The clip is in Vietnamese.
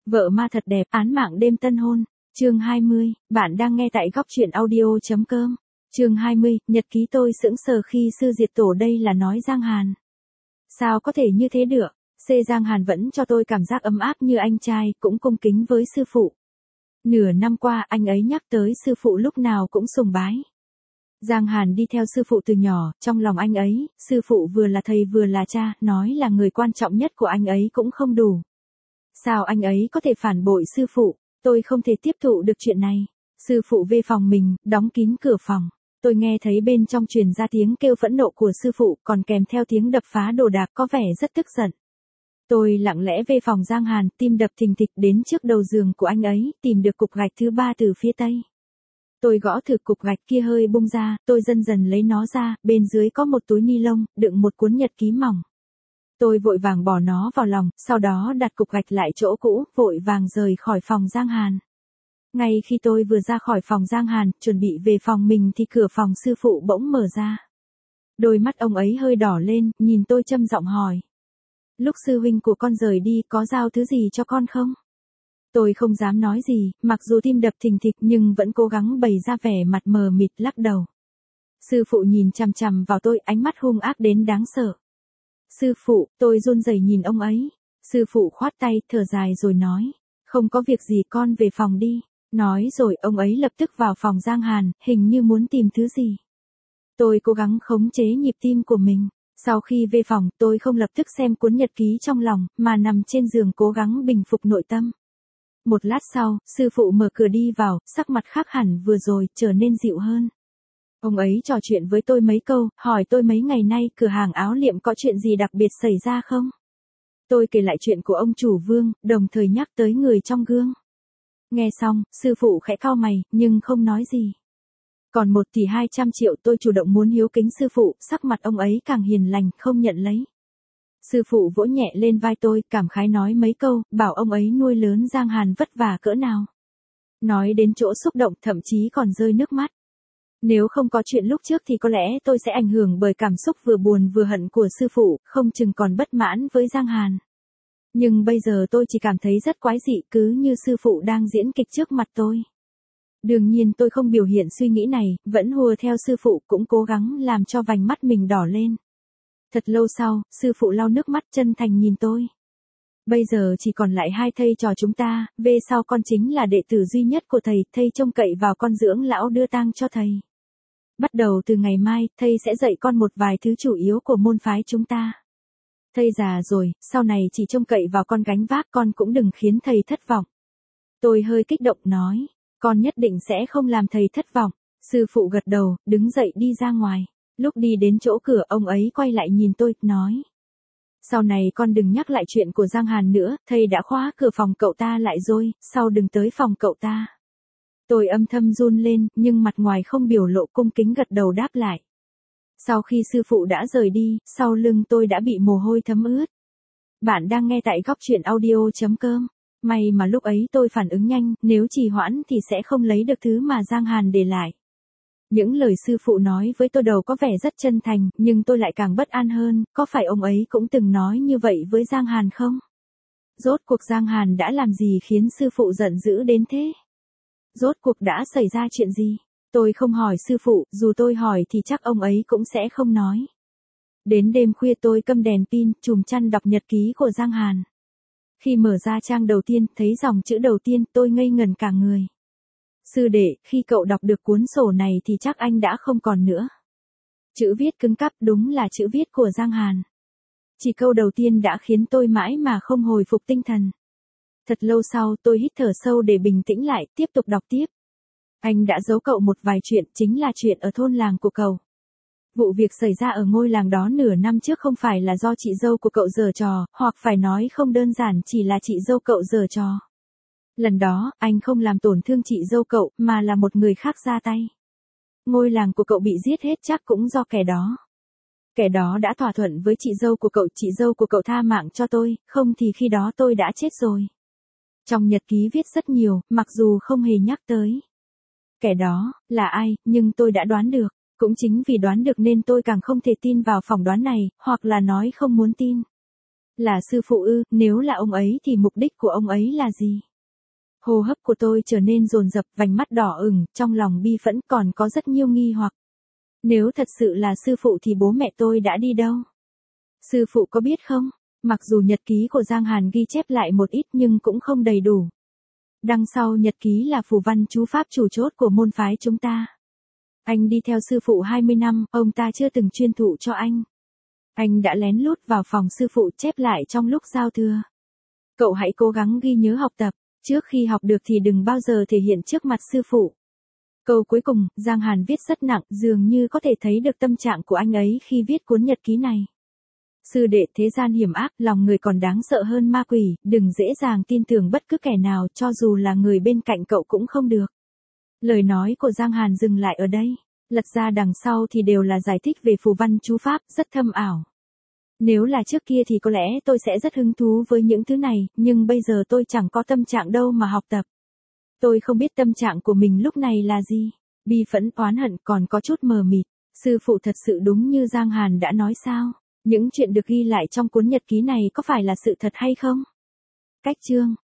Vợ ma thật đẹp, án mạng đêm tân hôn. Chương 20, bạn đang nghe tại góc truyện audio.com. Chương 20, nhật ký tôi sững sờ khi sư diệt tổ, đây là nói Giang Hàn. Sao có thể như thế được? Giang Hàn vẫn cho tôi cảm giác ấm áp như anh trai, cũng cung kính với sư phụ. Nửa năm qua anh ấy nhắc tới sư phụ lúc nào cũng sùng bái. Giang Hàn đi theo sư phụ từ nhỏ, trong lòng anh ấy, sư phụ vừa là thầy vừa là cha, nói là người quan trọng nhất của anh ấy cũng không đủ. Sao anh ấy có thể phản bội sư phụ? Tôi không thể tiếp thụ được chuyện này. Sư phụ về phòng mình, đóng kín cửa phòng. Tôi nghe thấy bên trong truyền ra tiếng kêu phẫn nộ của sư phụ, còn kèm theo tiếng đập phá đồ đạc có vẻ rất tức giận. Tôi lặng lẽ về phòng Giang Hàn, tim đập thình thịch đến trước đầu giường của anh ấy, tìm được cục gạch thứ 3 từ phía tây. Tôi gõ thử cục gạch kia hơi bung ra, tôi dần dần lấy nó ra, bên dưới có một túi ni lông, đựng một cuốn nhật ký mỏng. Tôi vội vàng bỏ nó vào lòng, sau đó đặt cục gạch lại chỗ cũ, vội vàng rời khỏi phòng Giang Hàn. Ngay khi tôi vừa ra khỏi phòng Giang Hàn, chuẩn bị về phòng mình thì cửa phòng sư phụ bỗng mở ra. Đôi mắt ông ấy hơi đỏ lên, nhìn tôi trầm giọng hỏi. Lúc sư huynh của con rời đi có giao thứ gì cho con không? Tôi không dám nói gì, mặc dù tim đập thình thịch nhưng vẫn cố gắng bày ra vẻ mặt mờ mịt lắc đầu. Sư phụ nhìn chằm chằm vào tôi, ánh mắt hung ác đến đáng sợ. Sư phụ, tôi run rẩy nhìn ông ấy. Sư phụ khoát tay, thở dài rồi nói. Không có việc gì, con về phòng đi. Nói rồi ông ấy lập tức vào phòng Giang Hàn, hình như muốn tìm thứ gì. Tôi cố gắng khống chế nhịp tim của mình. Sau khi về phòng, tôi không lập tức xem cuốn nhật ký trong lòng, mà nằm trên giường cố gắng bình phục nội tâm. Một lát sau, sư phụ mở cửa đi vào, sắc mặt khác hẳn vừa rồi, trở nên dịu hơn. Ông ấy trò chuyện với tôi mấy câu, hỏi tôi mấy ngày nay cửa hàng áo liệm có chuyện gì đặc biệt xảy ra không? Tôi kể lại chuyện của ông chủ Vương, đồng thời nhắc tới người trong gương. Nghe xong, sư phụ khẽ cau mày, nhưng không nói gì. Còn 1 tỷ 200 triệu, tôi chủ động muốn hiếu kính sư phụ, sắc mặt ông ấy càng hiền lành, không nhận lấy. Sư phụ vỗ nhẹ lên vai tôi, cảm khái nói mấy câu, bảo ông ấy nuôi lớn Giang Hàn vất vả cỡ nào. Nói đến chỗ xúc động, thậm chí còn rơi nước mắt. Nếu không có chuyện lúc trước thì có lẽ tôi sẽ ảnh hưởng bởi cảm xúc vừa buồn vừa hận của sư phụ, không chừng còn bất mãn với Giang Hàn. Nhưng bây giờ tôi chỉ cảm thấy rất quái dị, cứ như sư phụ đang diễn kịch trước mặt tôi. Đương nhiên tôi không biểu hiện suy nghĩ này, vẫn hùa theo sư phụ, cũng cố gắng làm cho vành mắt mình đỏ lên. Thật lâu sau, sư phụ lau nước mắt chân thành nhìn tôi. Bây giờ chỉ còn lại 2 thầy trò chúng ta, về sau con chính là đệ tử duy nhất của thầy trông cậy vào con dưỡng lão đưa tang cho thầy. Bắt đầu từ ngày mai, thầy sẽ dạy con một vài thứ chủ yếu của môn phái chúng ta. Thầy già rồi, sau này chỉ trông cậy vào con gánh vác, con cũng đừng khiến thầy thất vọng. Tôi hơi kích động nói, con nhất định sẽ không làm thầy thất vọng. Sư phụ gật đầu, đứng dậy đi ra ngoài. Lúc đi đến chỗ cửa, ông ấy quay lại nhìn tôi, nói. Sau này con đừng nhắc lại chuyện của Giang Hàn nữa, thầy đã khóa cửa phòng cậu ta lại rồi, sau đừng tới phòng cậu ta. Tôi âm thầm run lên, nhưng mặt ngoài không biểu lộ, cung kính gật đầu đáp lại. Sau khi sư phụ đã rời đi, sau lưng tôi đã bị mồ hôi thấm ướt. Bạn đang nghe tại góc truyện audio.com. May mà lúc ấy tôi phản ứng nhanh, nếu trì hoãn thì sẽ không lấy được thứ mà Giang Hàn để lại. Những lời sư phụ nói với tôi đầu có vẻ rất chân thành, nhưng tôi lại càng bất an hơn, có phải ông ấy cũng từng nói như vậy với Giang Hàn không? Rốt cuộc Giang Hàn đã làm gì khiến sư phụ giận dữ đến thế? Rốt cuộc đã xảy ra chuyện gì? Tôi không hỏi sư phụ, dù tôi hỏi thì chắc ông ấy cũng sẽ không nói. Đến đêm khuya tôi câm đèn pin, chùm chăn đọc nhật ký của Giang Hàn. Khi mở ra trang đầu tiên, thấy dòng chữ đầu tiên, tôi ngây ngẩn cả người. Sư đệ, khi cậu đọc được cuốn sổ này thì chắc anh đã không còn nữa. Chữ viết cứng cáp, đúng là chữ viết của Giang Hàn. Chỉ câu đầu tiên đã khiến tôi mãi mà không hồi phục tinh thần. Thật lâu sau, tôi hít thở sâu để bình tĩnh lại, tiếp tục đọc tiếp. Anh đã giấu cậu một vài chuyện, chính là chuyện ở thôn làng của cậu. Vụ việc xảy ra ở ngôi làng đó nửa năm trước không phải là do chị dâu của cậu giở trò, hoặc phải nói không đơn giản chỉ là chị dâu cậu giở trò. Lần đó, anh không làm tổn thương chị dâu cậu, mà là một người khác ra tay. Ngôi làng của cậu bị giết hết chắc cũng do kẻ đó. Kẻ đó đã thỏa thuận với chị dâu của cậu, chị dâu của cậu tha mạng cho tôi, không thì khi đó tôi đã chết rồi. Trong nhật ký viết rất nhiều, mặc dù không hề nhắc tới. Kẻ đó, là ai, nhưng tôi đã đoán được. Cũng chính vì đoán được nên tôi càng không thể tin vào phỏng đoán này, hoặc là nói không muốn tin. Là sư phụ ư, nếu là ông ấy thì mục đích của ông ấy là gì? Hô hấp của tôi trở nên dồn dập, vành mắt đỏ ửng, trong lòng bi phẫn còn có rất nhiều nghi hoặc. Nếu thật sự là sư phụ thì bố mẹ tôi đã đi đâu? Sư phụ có biết không? Mặc dù nhật ký của Giang Hàn ghi chép lại một ít nhưng cũng không đầy đủ. Đằng sau nhật ký là phù văn chú pháp chủ chốt của môn phái chúng ta. Anh đi theo sư phụ 20 năm, ông ta chưa từng chuyên thụ cho anh. Anh đã lén lút vào phòng sư phụ chép lại trong lúc giao thừa. Cậu hãy cố gắng ghi nhớ học tập, trước khi học được thì đừng bao giờ thể hiện trước mặt sư phụ. Câu cuối cùng, Giang Hàn viết rất nặng, dường như có thể thấy được tâm trạng của anh ấy khi viết cuốn nhật ký này. Sư đệ, thế gian hiểm ác, lòng người còn đáng sợ hơn ma quỷ, đừng dễ dàng tin tưởng bất cứ kẻ nào, cho dù là người bên cạnh cậu cũng không được. Lời nói của Giang Hàn dừng lại ở đây. Lật ra đằng sau thì đều là giải thích về phù văn chú pháp, rất thâm ảo. Nếu là trước kia thì có lẽ tôi sẽ rất hứng thú với những thứ này, nhưng bây giờ tôi chẳng có tâm trạng đâu mà học tập. Tôi không biết tâm trạng của mình lúc này là gì. Bi phẫn, oán hận, còn có chút mờ mịt. Sư phụ thật sự đúng như Giang Hàn đã nói sao? Những chuyện được ghi lại trong cuốn nhật ký này có phải là sự thật hay không? Cách chương